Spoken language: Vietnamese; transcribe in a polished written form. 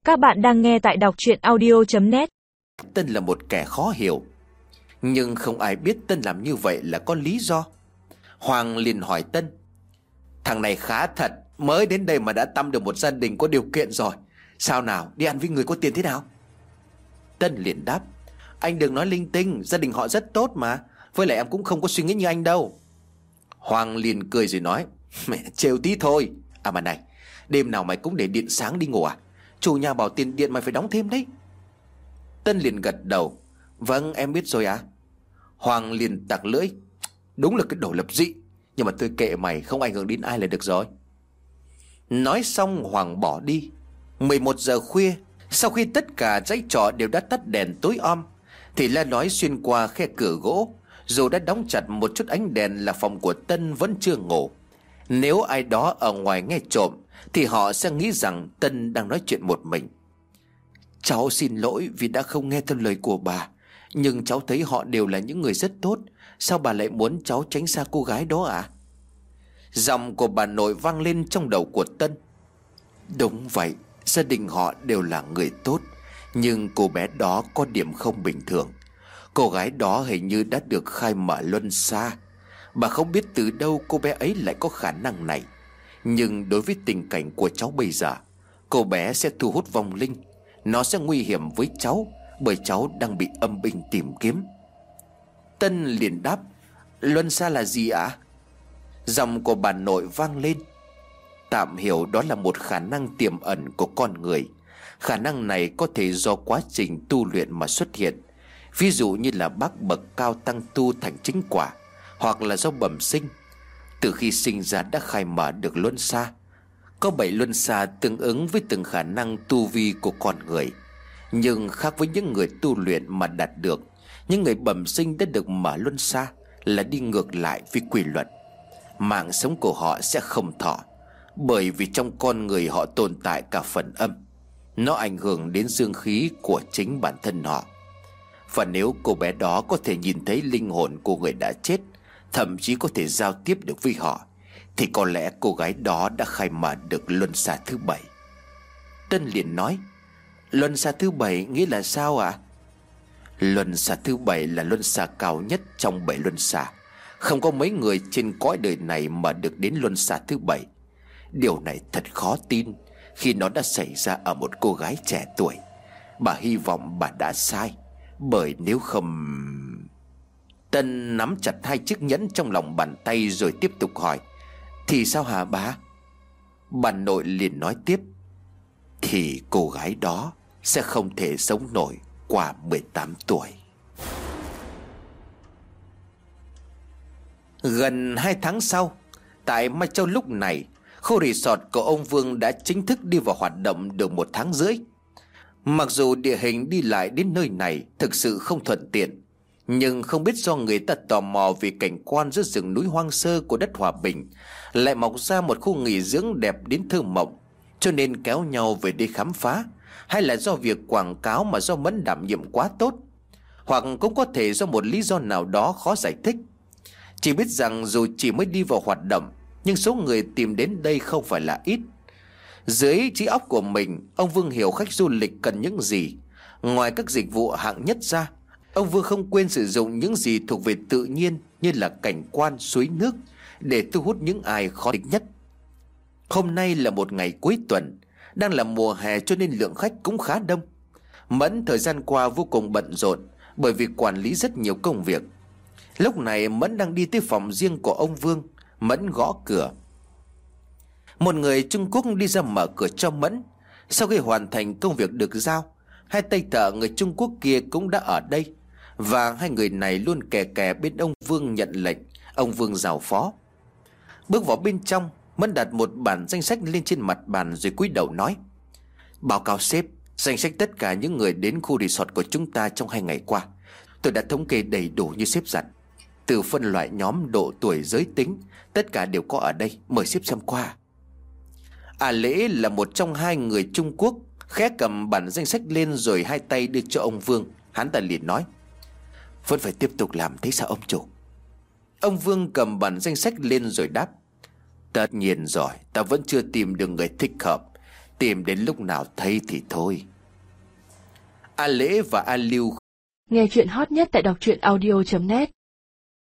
Các bạn đang nghe tại đọc truyện audio.net. Tân là một kẻ khó hiểu, nhưng không ai biết Tân làm như vậy là có lý do. Hoàng liền hỏi Tân: "Thằng này khá thật, mới đến đây mà đã tăm được một gia đình có điều kiện rồi. Sao nào, đi ăn với người có tiền thế nào?" Tân liền đáp: "Anh đừng nói linh tinh, gia đình họ rất tốt mà. Với lại em cũng không có suy nghĩ như anh đâu." Hoàng liền cười rồi nói: "Mẹ trêu tí thôi. À mà này, đêm nào mày cũng để điện sáng đi ngủ à? Chủ nhà bảo tiền điện mày phải đóng thêm đấy." Tân liền gật đầu: "Vâng, em biết rồi ạ." Hoàng liền tặc lưỡi: "Đúng là cái đồ lập dị. Nhưng mà tôi kệ mày, không ảnh hưởng đến ai là được rồi." Nói xong Hoàng bỏ đi. 11 giờ khuya, sau khi tất cả dãy trọ đều đã tắt đèn tối om, thì La nói xuyên qua khe cửa gỗ. Dù đã đóng chặt một chút ánh đèn là phòng của Tân vẫn chưa ngủ. Nếu ai đó ở ngoài nghe trộm thì họ sẽ nghĩ rằng Tân đang nói chuyện một mình. "Cháu xin lỗi vì đã không nghe theo lời của bà, nhưng cháu thấy họ đều là những người rất tốt. Sao bà lại muốn cháu tránh xa cô gái đó ạ?" Giọng của bà nội vang lên trong đầu của Tân. Đúng vậy, gia đình họ đều là người tốt, nhưng cô bé đó có điểm không bình thường. Cô gái đó hình như đã được khai mở luân xa. Bà không biết từ đâu cô bé ấy lại có khả năng này. Nhưng đối với tình cảnh của cháu bây giờ, cô bé sẽ thu hút vong linh. Nó sẽ nguy hiểm với cháu, bởi cháu đang bị âm binh tìm kiếm." Tân liền đáp: "Luân xa là gì ạ?" Giọng của bà nội vang lên: "Tạm hiểu đó là một khả năng tiềm ẩn của con người. Khả năng này có thể do quá trình tu luyện mà xuất hiện. Ví dụ như là bác bậc cao tăng tu thành chính quả, hoặc là do bẩm sinh. Từ khi sinh ra đã khai mở được luân xa. Có 7 luân xa tương ứng với từng khả năng tu vi của con người. Nhưng khác với những người tu luyện mà đạt được, những người bẩm sinh đã được mở luân xa là đi ngược lại với quy luật. Mạng sống của họ sẽ không thọ, bởi vì trong con người họ tồn tại cả phần âm. Nó ảnh hưởng đến dương khí của chính bản thân họ. Và nếu cô bé đó có thể nhìn thấy linh hồn của người đã chết, thậm chí có thể giao tiếp được với họ, thì có lẽ cô gái đó đã khai mở được luân xa thứ 7. Tân liền nói: "Luân xa thứ 7 nghĩa là sao ạ?" "Luân xa thứ 7 là luân xa cao nhất trong 7 luân xa. Không có mấy người trên cõi đời này mà được đến luân xa thứ 7. Điều này thật khó tin khi nó đã xảy ra ở một cô gái trẻ tuổi. Bà hy vọng bà đã sai, bởi nếu không..." Tân nắm chặt hai chiếc nhẫn trong lòng bàn tay rồi tiếp tục hỏi: "Thì sao hả bà?" Bà nội liền nói tiếp: "Thì cô gái đó sẽ không thể sống nổi qua 18 tuổi." Gần 2 tháng sau, tại Mai Châu lúc này, khu resort của ông Vương đã chính thức đi vào hoạt động được 1 tháng rưỡi. Mặc dù địa hình đi lại đến nơi này thực sự không thuận tiện, nhưng không biết do người ta tò mò vì cảnh quan giữa rừng núi hoang sơ của đất Hòa Bình lại mọc ra một khu nghỉ dưỡng đẹp đến thơ mộng, cho nên kéo nhau về đây khám phá, hay là do việc quảng cáo mà do Mẫn đảm nhiệm quá tốt, hoặc cũng có thể do một lý do nào đó khó giải thích. Chỉ biết rằng dù chỉ mới đi vào hoạt động, nhưng số người tìm đến đây không phải là ít. Dưới trí óc của mình, ông Vương hiểu khách du lịch cần những gì. Ngoài các dịch vụ hạng nhất ra, ông Vương không quên sử dụng những gì thuộc về tự nhiên như là cảnh quan, suối nước để thu hút những ai khó tính nhất. Hôm nay là một ngày cuối tuần, đang là mùa hè cho nên lượng khách cũng khá đông. Mẫn thời gian qua vô cùng bận rộn bởi vì quản lý rất nhiều công việc. Lúc này Mẫn đang đi tới phòng riêng của ông Vương. Mẫn gõ cửa. Một người Trung Quốc đi ra mở cửa cho Mẫn. Sau khi hoàn thành công việc được giao, hai tay thợ người Trung Quốc kia cũng đã ở đây, và hai người này luôn kè kè bên ông Vương nhận lệnh. Ông Vương giao phó. Bước vào bên trong, Mẫn đặt một bản danh sách lên trên mặt bàn rồi cúi đầu nói: "Báo cáo sếp, danh sách tất cả những người đến khu resort của chúng ta trong 2 ngày qua. Tôi đã thống kê đầy đủ như sếp dặn. Từ phân loại nhóm, độ tuổi, giới tính, tất cả đều có ở đây, mời sếp xem qua." Lễ là một trong hai người Trung Quốc, khẽ cầm bản danh sách lên rồi hai tay đưa cho ông Vương. Hắn ta liền nói: "Vẫn phải tiếp tục làm thế sao ông chủ?" Ông Vương cầm bản danh sách lên rồi đáp: "Tất nhiên rồi, ta vẫn chưa tìm được người thích hợp. Tìm đến lúc nào thấy thì thôi. A Lễ và A Lưu. Nghe chuyện hot nhất tại đọc truyện audio.net.